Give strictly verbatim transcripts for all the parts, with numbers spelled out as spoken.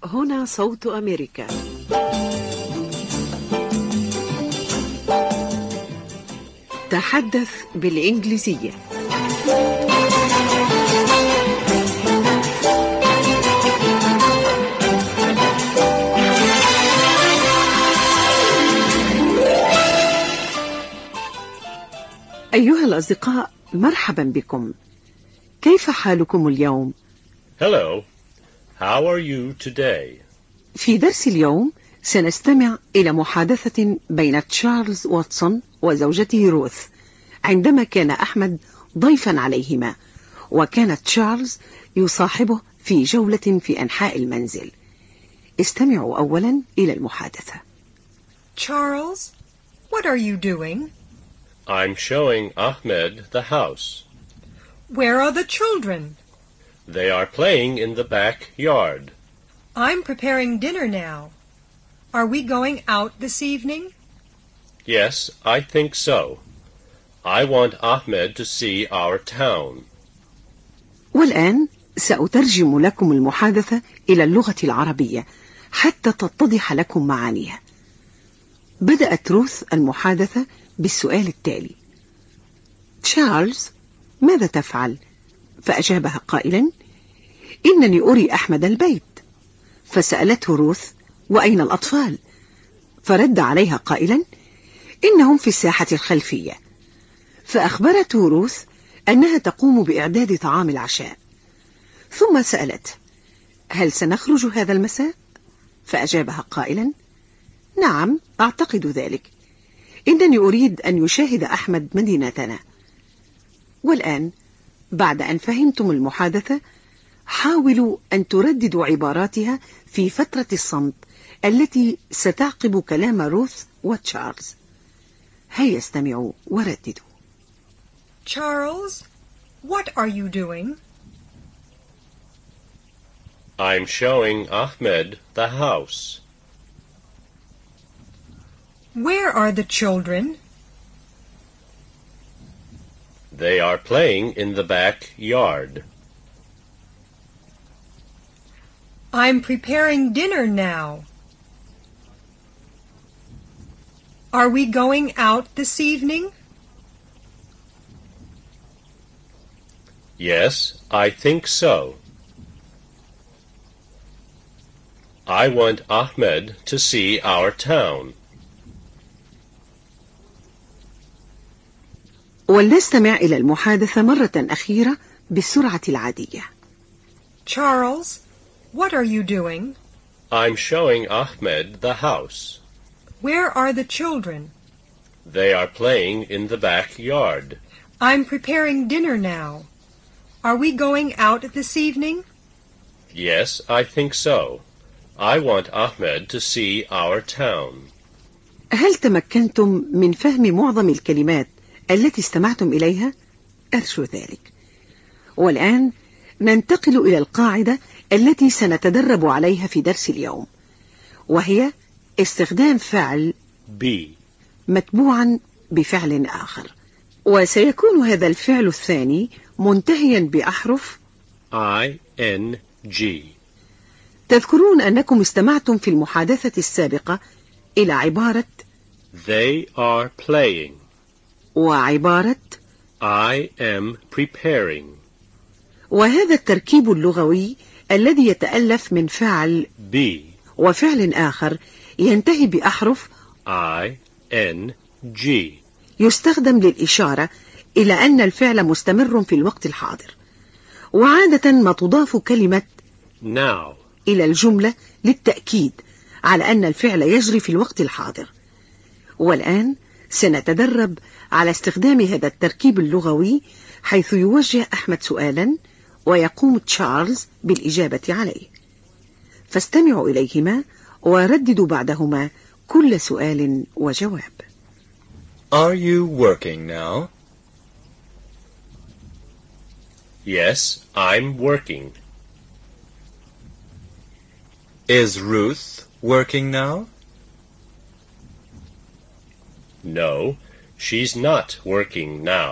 هنا صوت أمريكا. تحدث بالإنجليزية. أيها الأصدقاء، مرحبا بكم. كيف حالكم اليوم؟ Hello. How are you today? في درس اليوم سنستمع إلى محادثة بين تشارلز واتسون وزوجته روث عندما كان أحمد ضيفا عليهما، وكان تشارلز يصاحبه في جولة في أنحاء المنزل. استمعوا أولا إلى المحادثة. Charles, what are you doing? I'm showing Ahmed the house. Where are the children? They are playing in the backyard. I'm preparing dinner now. Are we going out this evening? Yes, I think so. I want Ahmed to see our town. والآن سأترجم لكم المحادثة إلى اللغة العربية حتى تتضح لكم معانيها. بدأت روث المحادثة بالسؤال التالي: تشارلز، ماذا تفعل؟ فأجابها قائلا: إنني أري أحمد البيت. فسألته روث: وأين الأطفال؟ فرد عليها قائلا: إنهم في الساحة الخلفية. فأخبرته روث أنها تقوم بإعداد طعام العشاء، ثم سألته: هل سنخرج هذا المساء؟ فأجابها قائلا: نعم، أعتقد ذلك. إنني أريد أن يشاهد أحمد مدينتنا. والآن بعد أن فهمتم المحادثة، حاولوا أن ترددوا عباراتها في فترة الصمت التي ستعقب كلام روث وتشارلز. هيا استمعوا ورددوا. Charles, what are you doing? I'm showing Ahmed the house. Where are the children? They are playing in the backyard. I'm preparing dinner now. Are we going out this evening? Yes, I think so. I want Ahmed to see our town. ولنستمع إلى المحادثة مرة أخيرة بالسرعة العادية. Charles, what are you doing? I'm showing Ahmed the house. Where are the children? They are playing in the backyard. I'm preparing dinner now. Are we going out this evening? Yes, I think so. I want Ahmed to see our town. هل تمكنتم من فهم معظم الكلمات التي استمعتم إليها؟ أرجو ذلك. والآن ننتقل إلى القاعدة التي سنتدرب عليها في درس اليوم، وهي استخدام فعل be متبوعا بفعل آخر، وسيكون هذا الفعل الثاني منتهيا بأحرف I N G. تذكرون أنكم استمعتم في المحادثة السابقة إلى عبارة They are playing. وعبارة I am preparing. وهذا التركيب اللغوي الذي يتألف من فعل be وفعل آخر ينتهي بأحرف I N G. يستخدم للإشارة إلى أن الفعل مستمر في الوقت الحاضر، وعادة ما تضاف كلمة now إلى الجملة للتأكيد على أن الفعل يجري في الوقت الحاضر. والآن سنتدرب على استخدام هذا التركيب اللغوي، حيث يوجه أحمد سؤالا ويقوم تشارلز بالإجابة عليه. فاستمعوا إليهما ورددوا بعدهما كل سؤال وجواب. Are you working now? Yes, I'm working. Is Ruth working now? No, she's not working now.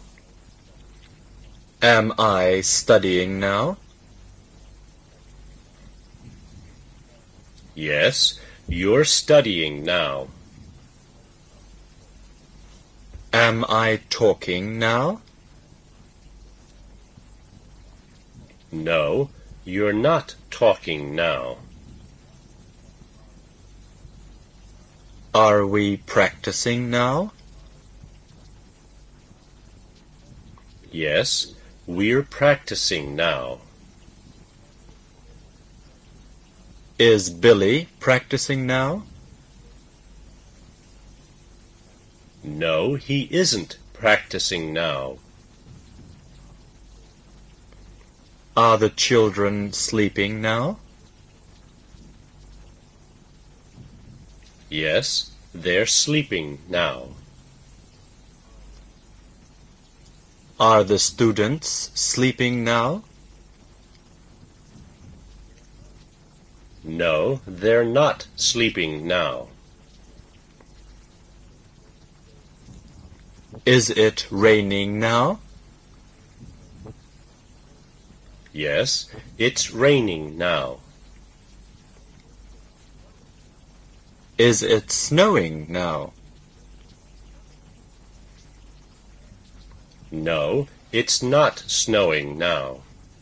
Am I studying now? Yes, you're studying now. Am I talking now? No, you're not talking now. Are we practicing now? Yes, we're practicing now. Is Billy practicing now? No, he isn't practicing now. Are the children sleeping now? Yes, they're sleeping now. Are the students sleeping now? No, they're not sleeping now. Is it raining now? Yes, it's raining now. Is it snowing now? No, it's not snowing now.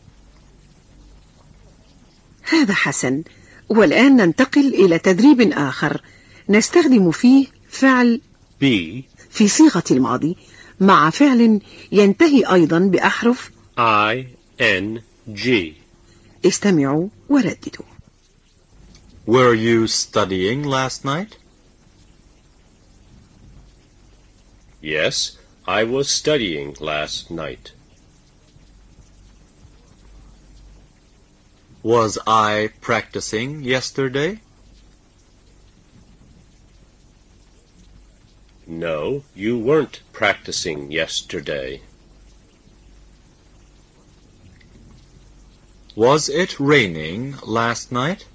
هذا حسن. والآن ننتقل إلى تدريب آخر نستخدم فيه فعل be في صيغة الماضي مع فعل ينتهي أيضا بأحرف I N G. استمعوا ورددوا. Were you studying last night? Yes, I was studying last night. Was I practicing yesterday? No, you weren't practicing yesterday. Was it raining last night?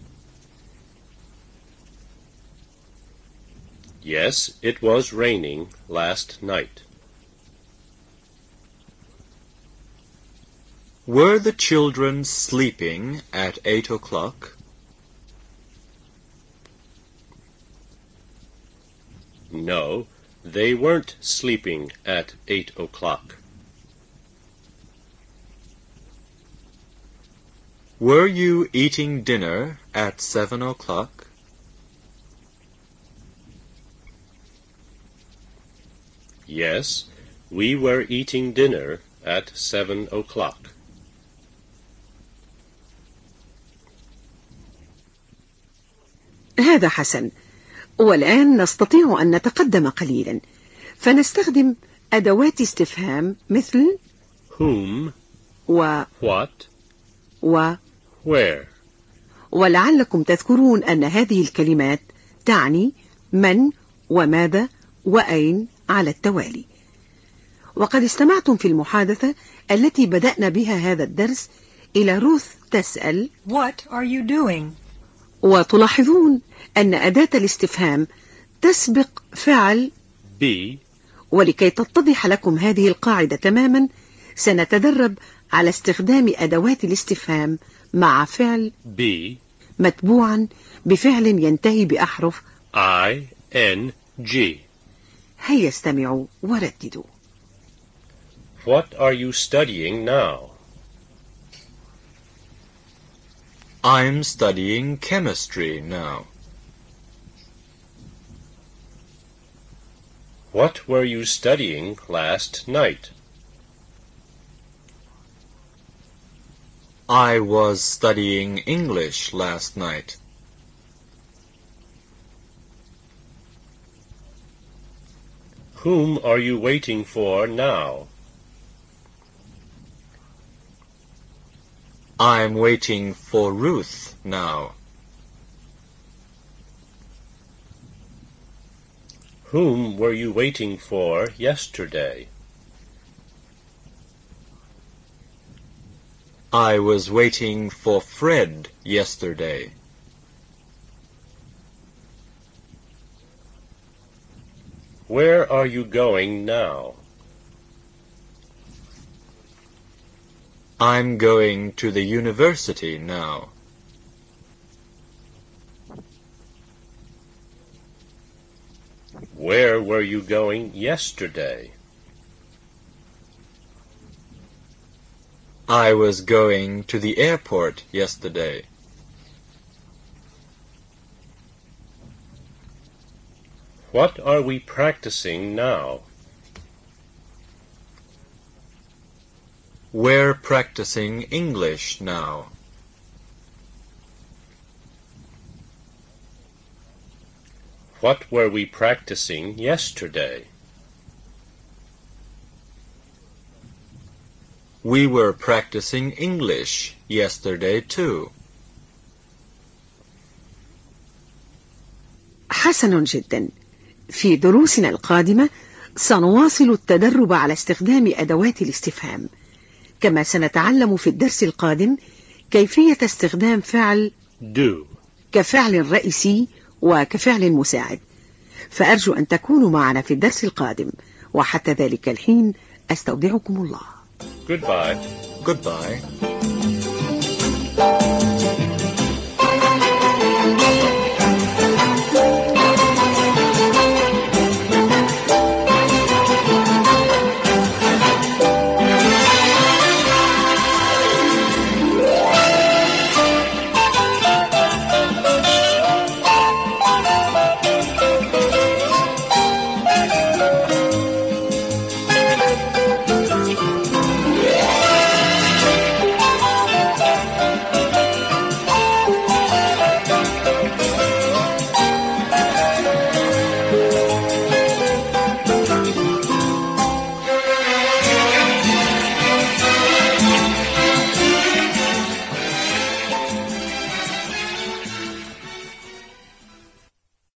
Yes, it was raining last night. Were the children sleeping at eight o'clock? No, they weren't sleeping at eight o'clock. Were you eating dinner at seven o'clock? Yes, we were eating dinner at seven o'clock. هذا حسن. والآن نستطيع أن نتقدم قليلا فنستخدم أدوات استفهام مثل Whom, و what, و where. ولعلكم تذكرون أن هذه الكلمات تعني من وماذا وأين على التوالي. وقد استمعتم في المحادثة التي بدأنا بها هذا الدرس إلى روث تسأل What are you doing? وتلاحظون أن أداة الاستفهام تسبق فعل be ولكي تتضح لكم هذه القاعدة تماما سنتدرب على استخدام أدوات الاستفهام مع فعل be متبوعا بفعل ينتهي بأحرف I N G. هيا استمعوا ورددوا. What are you studying now? I'm studying chemistry now. What were you studying last night? I was studying English last night. Whom are you waiting for now? I'm waiting for Ruth now. Whom were you waiting for yesterday? I was waiting for Fred yesterday. Where are you going now? I'm going to the university now. Where were you going yesterday? I was going to the airport yesterday. What are we practicing now? We're practicing English now. What were we practicing yesterday? We were practicing English yesterday too. حسن جدا. في دروسنا القادمة سنواصل التدرب على استخدام أدوات الاستفهام، كما سنتعلم في الدرس القادم كيفية استخدام فعل do كفعل رئيسي وكفعل مساعد. فأرجو أن تكونوا معنا في الدرس القادم، وحتى ذلك الحين أستودعكم الله. Goodbye. Goodbye.